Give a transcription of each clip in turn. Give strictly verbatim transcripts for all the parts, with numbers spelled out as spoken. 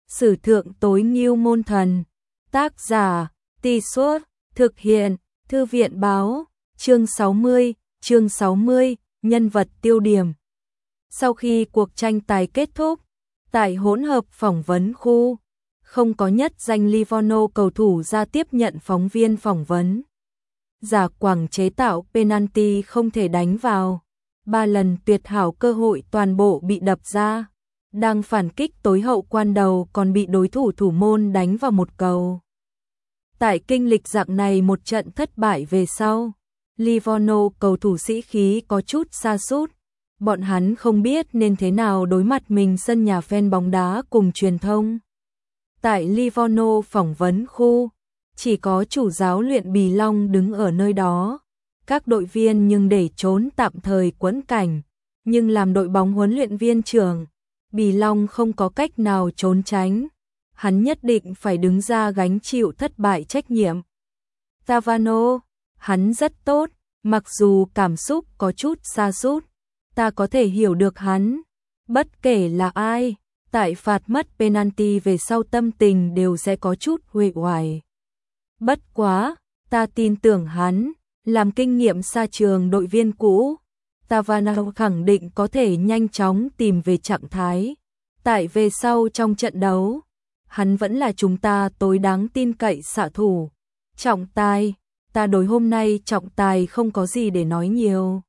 Sử thượng tối ngưu môn thần. Tác giả, Tì Suốt, thực hiện, Thư viện báo, chương sáu mươi, chương sáu mươi, nhân vật tiêu điểm. Sau khi cuộc tranh tài kết thúc, tại hỗn hợp phỏng vấn khu, không có nhất danh Livorno cầu thủ ra tiếp nhận phóng viên phỏng vấn. Giả quảng chế tạo penalty không thể đánh vào, ba lần tuyệt hảo cơ hội toàn bộ bị đập ra. Đang phản kích tối hậu quan đầu còn bị đối thủ thủ môn đánh vào một cầu. Tại kinh lịch dạng này một trận thất bại về sau, Livorno cầu thủ sĩ khí có chút sa sút. Bọn hắn không biết nên thế nào đối mặt mình sân nhà fan bóng đá cùng truyền thông. Tại Livorno phỏng vấn khu, chỉ có chủ giáo luyện Bì Long đứng ở nơi đó. Các đội viên nhưng để trốn tạm thời quẫn cảnh, nhưng làm đội bóng huấn luyện viên trưởng, Bì Long không có cách nào trốn tránh. Hắn nhất định phải đứng ra gánh chịu thất bại trách nhiệm. Tavano, hắn rất tốt, mặc dù cảm xúc có chút sa sút, ta có thể hiểu được hắn. Bất kể là ai, tại phạt mất penalty về sau tâm tình đều sẽ có chút uể oải. Bất quá, ta tin tưởng hắn, làm kinh nghiệm xa trường đội viên cũ, Tavano khẳng định có thể nhanh chóng tìm về trạng thái. Tại về sau trong trận đấu, hắn vẫn là chúng ta tối đáng tin cậy xạ thủ. Trọng tài, ta đối hôm nay trọng tài không có gì để nói nhiều.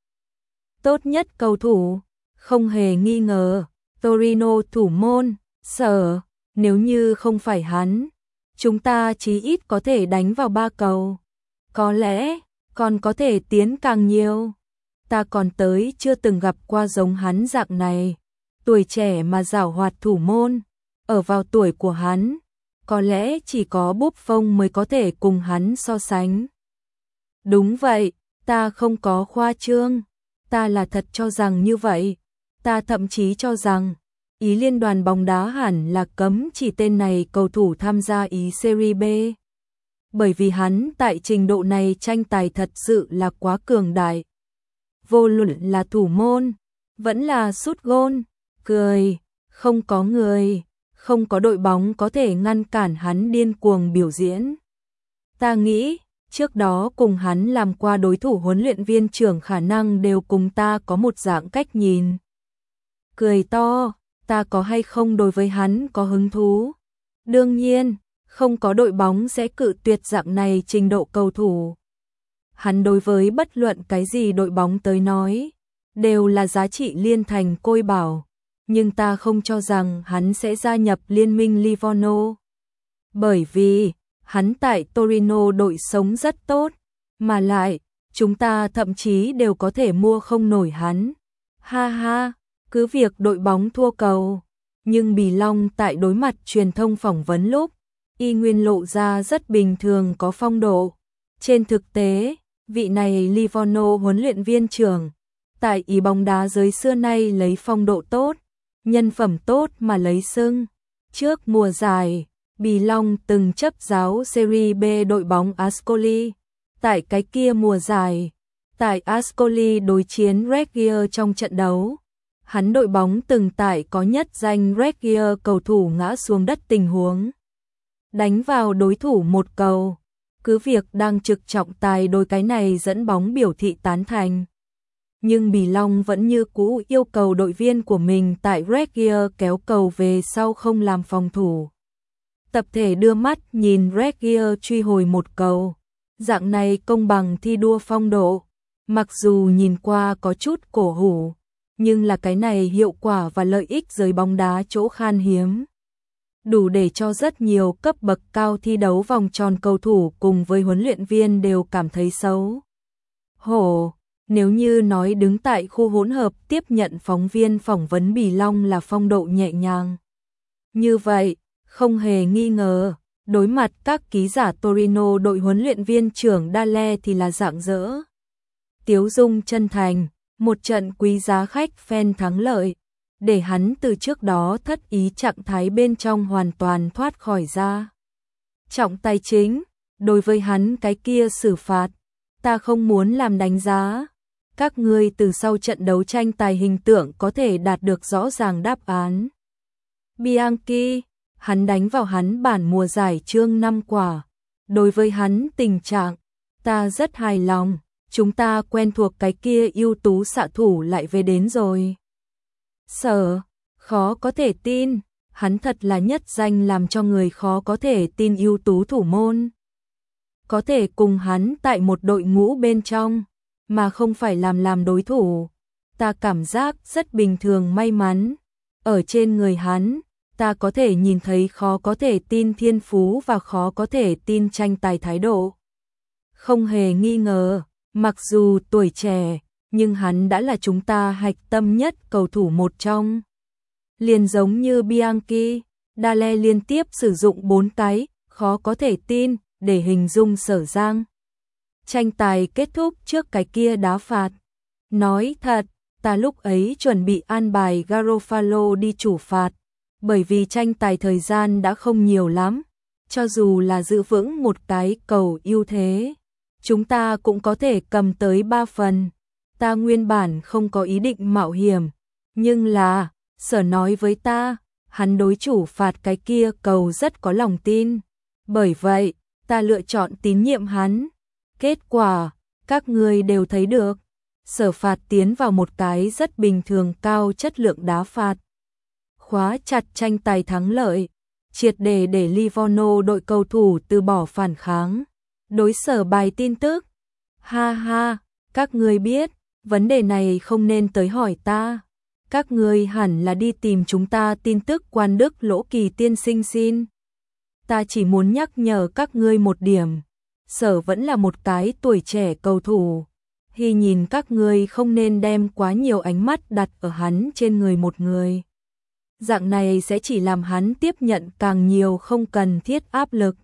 Tốt nhất cầu thủ, không hề nghi ngờ, Torino thủ môn, Sở, nếu như không phải hắn, chúng ta chí ít có thể đánh vào ba cầu. Có lẽ, còn có thể tiến càng nhiều. Ta còn tới chưa từng gặp qua giống hắn dạng này. Tuổi trẻ mà giảo hoạt thủ môn, ở vào tuổi của hắn, có lẽ chỉ có Buffon mới có thể cùng hắn so sánh. Đúng vậy, ta không có khoa trương, ta là thật cho rằng như vậy. Ta thậm chí cho rằng, Ý liên đoàn bóng đá hẳn là cấm chỉ tên này cầu thủ tham gia Ý Serie B. Bởi vì hắn tại trình độ này tranh tài thật sự là quá cường đại. Vô luận là thủ môn, vẫn là sút gôn, cười, không có người, không có đội bóng có thể ngăn cản hắn điên cuồng biểu diễn. Ta nghĩ, trước đó cùng hắn làm qua đối thủ huấn luyện viên trưởng khả năng đều cùng ta có một dạng cách nhìn. Cười to, ta có hay không đối với hắn có hứng thú? Đương nhiên, không có đội bóng sẽ cự tuyệt dạng này trình độ cầu thủ. Hắn đối với bất luận cái gì đội bóng tới nói, đều là giá trị liên thành côi bảo. Nhưng ta không cho rằng hắn sẽ gia nhập liên minh Livorno. Bởi vì, hắn tại Torino đội sống rất tốt, mà lại, chúng ta thậm chí đều có thể mua không nổi hắn. Ha ha, cứ việc đội bóng thua cầu, nhưng Bì Long tại đối mặt truyền thông phỏng vấn lúc, y nguyên lộ ra rất bình thường có phong độ. Trên thực tế, vị này Livorno huấn luyện viên trưởng, tại Ý bóng đá giới xưa nay lấy phong độ tốt, nhân phẩm tốt mà lấy xưng. Trước mùa giải, Bì Long từng chấp giáo Serie B đội bóng Ascoli. Tại cái kia mùa giải, tại Ascoli đối chiến Reggio trong trận đấu, hắn đội bóng từng tại có nhất danh Reggio cầu thủ ngã xuống đất tình huống. Đánh vào đối thủ một cầu, cứ việc đang trực trọng tài đối cái này dẫn bóng biểu thị tán thành. Nhưng Bì Long vẫn như cũ yêu cầu đội viên của mình tại Reggio kéo cầu về sau không làm phòng thủ. Tập thể đưa mắt nhìn Reggio truy hồi một cầu. Dạng này công bằng thi đua phong độ. Mặc dù nhìn qua có chút cổ hủ, nhưng là cái này hiệu quả và lợi ích giới bóng đá chỗ khan hiếm. Đủ để cho rất nhiều cấp bậc cao thi đấu vòng tròn cầu thủ cùng với huấn luyện viên đều cảm thấy xấu hổ. Nếu như nói đứng tại khu hỗn hợp tiếp nhận phóng viên phỏng vấn Bì Long là phong độ nhẹ nhàng. Như vậy, không hề nghi ngờ, đối mặt các ký giả Torino đội huấn luyện viên trưởng Dale thì là rạng rỡ. Tiếu dung chân thành, một trận quý giá khách fan thắng lợi, để hắn từ trước đó thất ý trạng thái bên trong hoàn toàn thoát khỏi ra. Trọng tài chính, đối với hắn cái kia xử phạt, ta không muốn làm đánh giá. Các ngươi từ sau trận đấu tranh tài hình tượng có thể đạt được rõ ràng đáp án. Bianchi, hắn đánh vào hắn bản mùa giải chương năm quả. Đối với hắn tình trạng, ta rất hài lòng, chúng ta quen thuộc cái kia ưu tú xạ thủ lại về đến rồi. Sở, khó có thể tin, hắn thật là nhất danh làm cho người khó có thể tin ưu tú thủ môn. Có thể cùng hắn tại một đội ngũ bên trong, mà không phải làm làm đối thủ. Ta cảm giác rất bình thường may mắn. Ở trên người hắn, ta có thể nhìn thấy khó có thể tin thiên phú và khó có thể tin tranh tài thái độ. Không hề nghi ngờ, mặc dù tuổi trẻ, nhưng hắn đã là chúng ta hạch tâm nhất cầu thủ một trong. Liền giống như Bianchi, Dale liên tiếp sử dụng bốn cái, khó có thể tin, để hình dung Sở Giang. Tranh tài kết thúc trước cái kia đá phạt. Nói thật, ta lúc ấy chuẩn bị an bài Garofalo đi chủ phạt, bởi vì tranh tài thời gian đã không nhiều lắm, cho dù là giữ vững một cái cầu ưu thế, chúng ta cũng có thể cầm tới ba phần. Ta nguyên bản không có ý định mạo hiểm, nhưng là, Sở nói với ta, hắn đối chủ phạt cái kia cầu rất có lòng tin. Bởi vậy, ta lựa chọn tín nhiệm hắn. Kết quả, các ngươi đều thấy được. Sở phạt tiến vào một cái rất bình thường cao chất lượng đá phạt. Khóa chặt tranh tài thắng lợi, triệt để để Livorno đội cầu thủ từ bỏ phản kháng. Đối Sở bài tin tức. Ha ha, các ngươi biết, vấn đề này không nên tới hỏi ta. Các ngươi hẳn là đi tìm chúng ta tin tức quan Đức Lỗ Kỳ tiên sinh xin. Ta chỉ muốn nhắc nhở các ngươi một điểm. Sở vẫn là một cái tuổi trẻ cầu thủ. Hy nhìn các ngươi không nên đem quá nhiều ánh mắt đặt ở hắn trên người một người. Dạng này sẽ chỉ làm hắn tiếp nhận càng nhiều không cần thiết áp lực.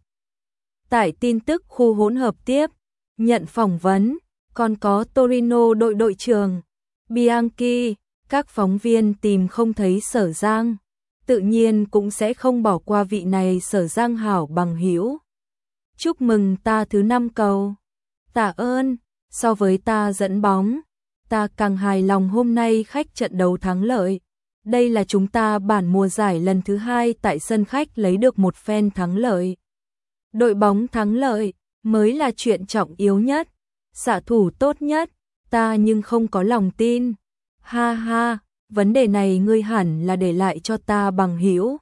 Tại tin tức khu hỗn hợp tiếp, nhận phỏng vấn, còn có Torino đội đội trưởng, Bianchi, các phóng viên tìm không thấy Sở Giang, tự nhiên cũng sẽ không bỏ qua vị này Sở Giang hảo bằng hữu. Chúc mừng ta thứ năm cầu. Tạ ơn, so với ta dẫn bóng, ta càng hài lòng hôm nay khách trận đấu thắng lợi. Đây là chúng ta bản mùa giải lần thứ hai tại sân khách lấy được một phen thắng lợi. Đội bóng thắng lợi mới là chuyện trọng yếu nhất, xạ thủ tốt nhất, ta nhưng không có lòng tin. Ha ha, vấn đề này ngươi hẳn là để lại cho ta bằng hữu.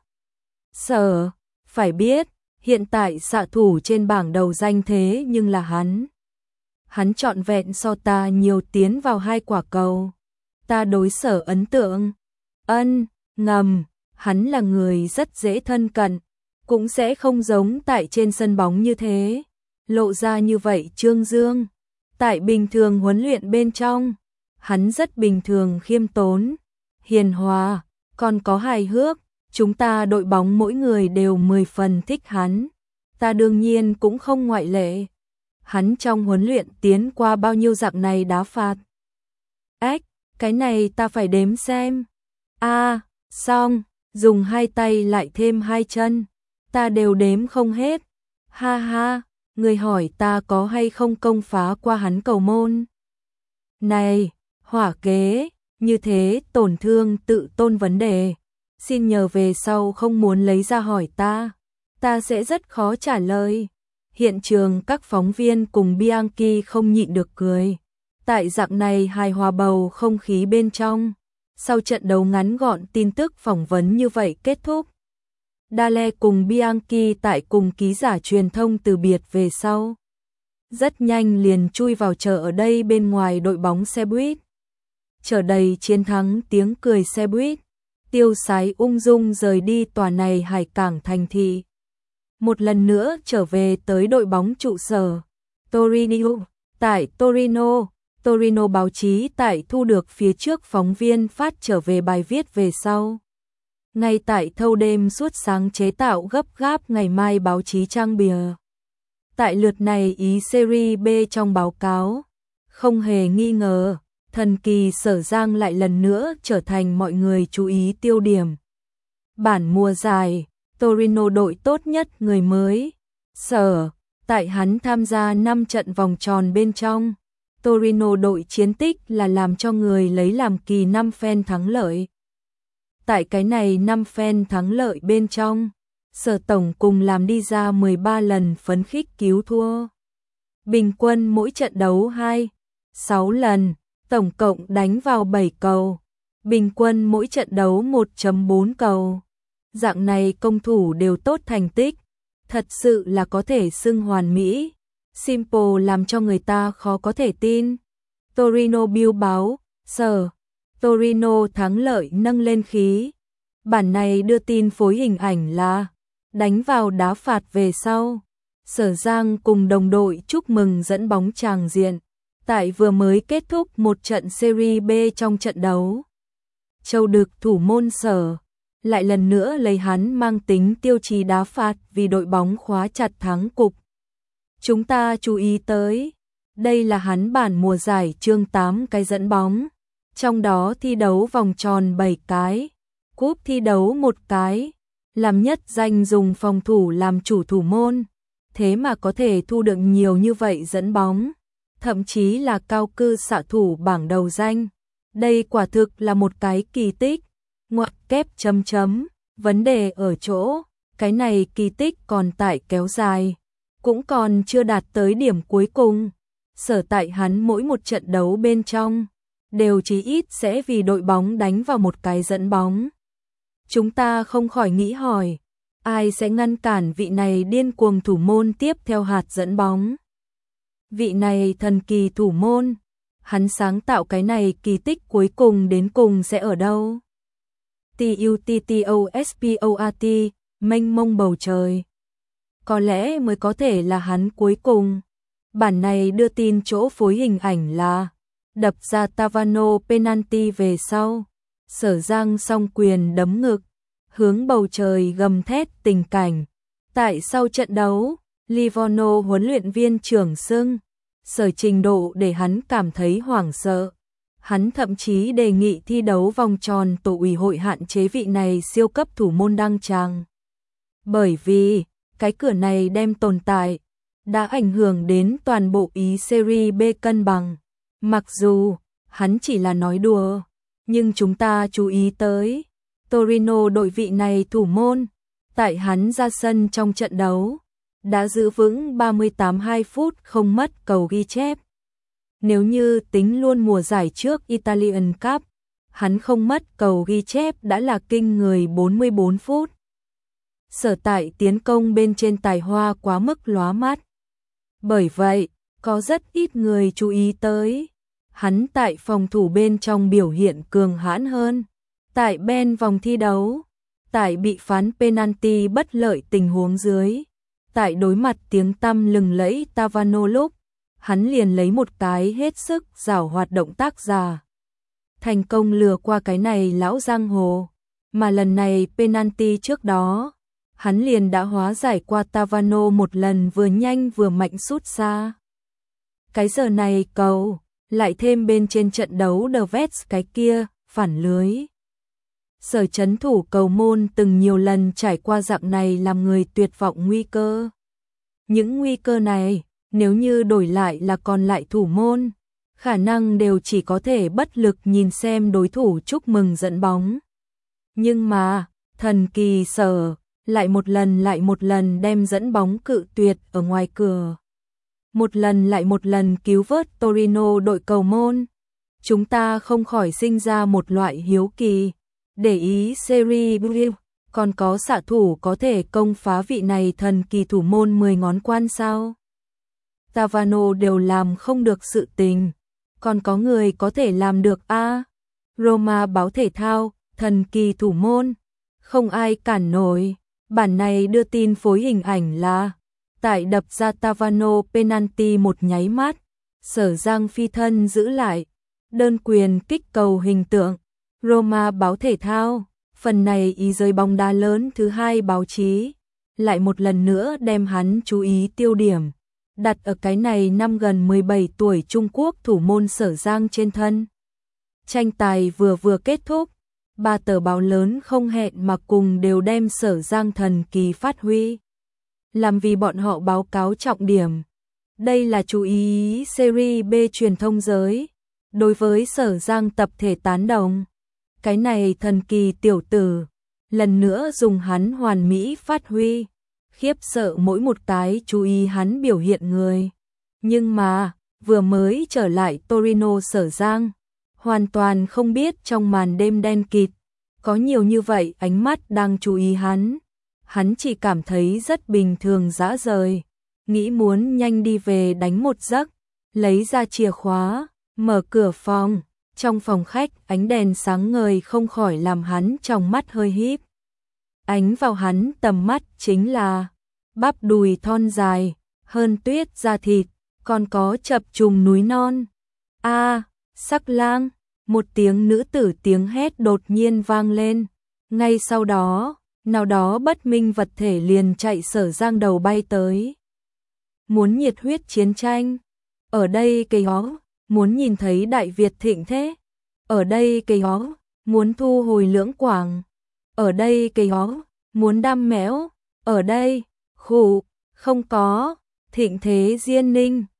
Sở, phải biết, hiện tại xạ thủ trên bảng đầu danh thế nhưng là hắn. Hắn trọn vẹn so ta nhiều tiến vào hai quả cầu. Ta đối Sở ấn tượng. Ân, ngầm, hắn là người rất dễ thân cận, cũng sẽ không giống tại trên sân bóng như thế. Lộ ra như vậy trương dương. Tại bình thường huấn luyện bên trong, hắn rất bình thường khiêm tốn, hiền hòa, còn có hài hước. Chúng ta đội bóng mỗi người đều mười phần thích hắn. Ta đương nhiên cũng không ngoại lệ. Hắn trong huấn luyện tiến qua bao nhiêu dạng này đá phạt. Ếch, cái này ta phải đếm xem. A, à, xong, dùng hai tay lại thêm hai chân. Ta đều đếm không hết. Ha ha, người hỏi ta có hay không công phá qua hắn cầu môn. Này, hỏa kế, như thế tổn thương tự tôn vấn đề. Xin nhờ về sau không muốn lấy ra hỏi ta. Ta sẽ rất khó trả lời. Hiện trường các phóng viên cùng Bianchi không nhịn được cười. Tại dạng này hài hòa bầu không khí bên trong. Sau trận đấu ngắn gọn tin tức phỏng vấn như vậy kết thúc. Dale cùng Bianchi tại cùng ký giả truyền thông từ biệt về sau. Rất nhanh liền chui vào chờ ở đây bên ngoài đội bóng xe buýt. Chờ đầy chiến thắng tiếng cười xe buýt. Tiêu sái ung dung rời đi tòa này hải cảng thành thị. Một lần nữa trở về tới đội bóng trụ sở. Torino, tại Torino. Torino báo chí tại thu được phía trước phóng viên phát trở về bài viết về sau. Ngay tại thâu đêm suốt sáng chế tạo gấp gáp ngày mai báo chí trang bìa. Tại lượt này ý Serie B trong báo cáo, không hề nghi ngờ, thần kỳ Sở Giang lại lần nữa trở thành mọi người chú ý tiêu điểm. Bản mùa giải, Torino đội tốt nhất người mới. Sở, tại hắn tham gia năm trận vòng tròn bên trong. Torino đội chiến tích là làm cho người lấy làm kỳ năm phen thắng lợi. Tại cái này năm phen thắng lợi bên trong, Sở tổng cùng làm đi ra mười ba lần phấn khích cứu thua. Bình quân mỗi trận đấu hai, sáu lần, tổng cộng đánh vào bảy cầu. Bình quân mỗi trận đấu một phẩy bốn cầu. Dạng này công thủ đều tốt thành tích, thật sự là có thể xưng hoàn mỹ. Simple làm cho người ta khó có thể tin. Torino Bill báo, Sở Torino thắng lợi nâng lên khí. Bản này đưa tin phối hình ảnh là đánh vào đá phạt về sau. Sở Giang cùng đồng đội chúc mừng dẫn bóng tràng diện. Tại vừa mới kết thúc một trận Serie B trong trận đấu. Châu Đực thủ môn Sở lại lần nữa lấy hắn mang tính tiêu chí đá phạt vì đội bóng khóa chặt thắng cục. Chúng ta chú ý tới, đây là hắn bản mùa giải chương tám cái dẫn bóng, trong đó thi đấu vòng tròn bảy cái, cúp thi đấu một cái, làm nhất danh dùng phòng thủ làm chủ thủ môn, thế mà có thể thu được nhiều như vậy dẫn bóng, thậm chí là cao cư xạ thủ bảng đầu danh. Đây quả thực là một cái kỳ tích. Ngoặc kép chấm chấm, vấn đề ở chỗ, cái này kỳ tích còn tại kéo dài, cũng còn chưa đạt tới điểm cuối cùng. Sở tại hắn mỗi một trận đấu bên trong, đều chí ít sẽ vì đội bóng đánh vào một cái dẫn bóng. Chúng ta không khỏi nghĩ hỏi, ai sẽ ngăn cản vị này điên cuồng thủ môn tiếp theo hạt dẫn bóng? Vị này thần kỳ thủ môn, hắn sáng tạo cái này kỳ tích cuối cùng đến cùng sẽ ở đâu? Tuttosport, mênh mông bầu trời. Có lẽ mới có thể là hắn cuối cùng. Bản này đưa tin chỗ phối hình ảnh là đập ra Tavano penalty về sau. Sở Giang song quyền đấm ngực, hướng bầu trời gầm thét tình cảnh. Tại sau trận đấu, Livorno huấn luyện viên trưởng xưng, Sở trình độ để hắn cảm thấy hoảng sợ. Hắn thậm chí đề nghị thi đấu vòng tròn tổ ủy hội hạn chế vị này siêu cấp thủ môn đăng tràng. Bởi vì, cái cửa này đem tồn tại, đã ảnh hưởng đến toàn bộ ý Serie B cân bằng. Mặc dù, hắn chỉ là nói đùa, nhưng chúng ta chú ý tới, Torino đội vị này thủ môn, tại hắn ra sân trong trận đấu, đã giữ vững ba mươi tám hai phút không mất cầu ghi chép. Nếu như tính luôn mùa giải trước Italian Cup, hắn không mất cầu ghi chép đã là kinh người bốn mươi bốn phút. Sở tại tiến công bên trên tài hoa quá mức lóa mắt. Bởi vậy, có rất ít người chú ý tới. Hắn tại phòng thủ bên trong biểu hiện cường hãn hơn. Tại bên vòng thi đấu, tại bị phán penalty bất lợi tình huống dưới, tại đối mặt tiếng tăm lừng lẫy Tavano lúc, hắn liền lấy một cái hết sức giảo hoạt động tác giả. Thành công lừa qua cái này lão giang hồ, mà lần này penalty trước đó, hắn liền đã hóa giải qua Tavano một lần vừa nhanh vừa mạnh sút xa. Cái giờ này cầu, lại thêm bên trên trận đấu The Vets cái kia, phản lưới. Sở chấn thủ cầu môn từng nhiều lần trải qua dạng này làm người tuyệt vọng nguy cơ. Những nguy cơ này, nếu như đổi lại là còn lại thủ môn, khả năng đều chỉ có thể bất lực nhìn xem đối thủ chúc mừng dẫn bóng. Nhưng mà, thần kỳ Sở, lại một lần lại một lần đem dẫn bóng cự tuyệt ở ngoài cửa. Một lần lại một lần cứu vớt Torino đội cầu môn. Chúng ta không khỏi sinh ra một loại hiếu kỳ. Để ý Serie B, còn có xạ thủ có thể công phá vị này thần kỳ thủ môn mười ngón quan sao? Tavano đều làm không được sự tình, còn có người có thể làm được a? À, Roma báo thể thao, thần kỳ thủ môn, không ai cản nổi. Bản này đưa tin phối hình ảnh là tại đập ra Tavano penalty một nháy mắt, Sở Giang phi thân giữ lại, đơn quyền kích cầu hình tượng. Roma báo thể thao, phần này ý giới bóng đá lớn thứ hai báo chí, lại một lần nữa đem hắn chú ý tiêu điểm, đặt ở cái này năm gần mười bảy tuổi Trung Quốc thủ môn Sở Giang trên thân. Tranh tài vừa vừa kết thúc, ba tờ báo lớn không hẹn mà cùng đều đem Sở Giang thần kỳ phát huy. Làm vì bọn họ báo cáo trọng điểm. Đây là chú ý Serie B truyền thông giới, đối với Sở Giang tập thể tán đồng. Cái này thần kỳ tiểu tử, lần nữa dùng hắn hoàn mỹ phát huy, khiếp sợ mỗi một cái chú ý hắn biểu hiện người. Nhưng mà, vừa mới trở lại Torino Sở Giang, hoàn toàn không biết trong màn đêm đen kịt, có nhiều như vậy ánh mắt đang chú ý hắn. Hắn chỉ cảm thấy rất bình thường dã rời, nghĩ muốn nhanh đi về đánh một giấc, lấy ra chìa khóa, mở cửa phòng. Trong phòng khách, ánh đèn sáng ngời không khỏi làm hắn trong mắt hơi híp. Ánh vào hắn tầm mắt chính là bắp đùi thon dài, hơn tuyết da thịt, còn có chập trùng núi non. A, Sắc Lang, một tiếng nữ tử tiếng hét đột nhiên vang lên. Ngay sau đó, nào đó bất minh vật thể liền chạy Sở Giang đầu bay tới. Muốn nhiệt huyết chiến tranh, ở đây cây ó, muốn nhìn thấy Đại Việt thịnh thế, ở đây cây ó, muốn thu hồi Lưỡng Quảng, ở đây cây ó, muốn đam mẽo, ở đây, khụ, không có, thịnh thế Diên Ninh.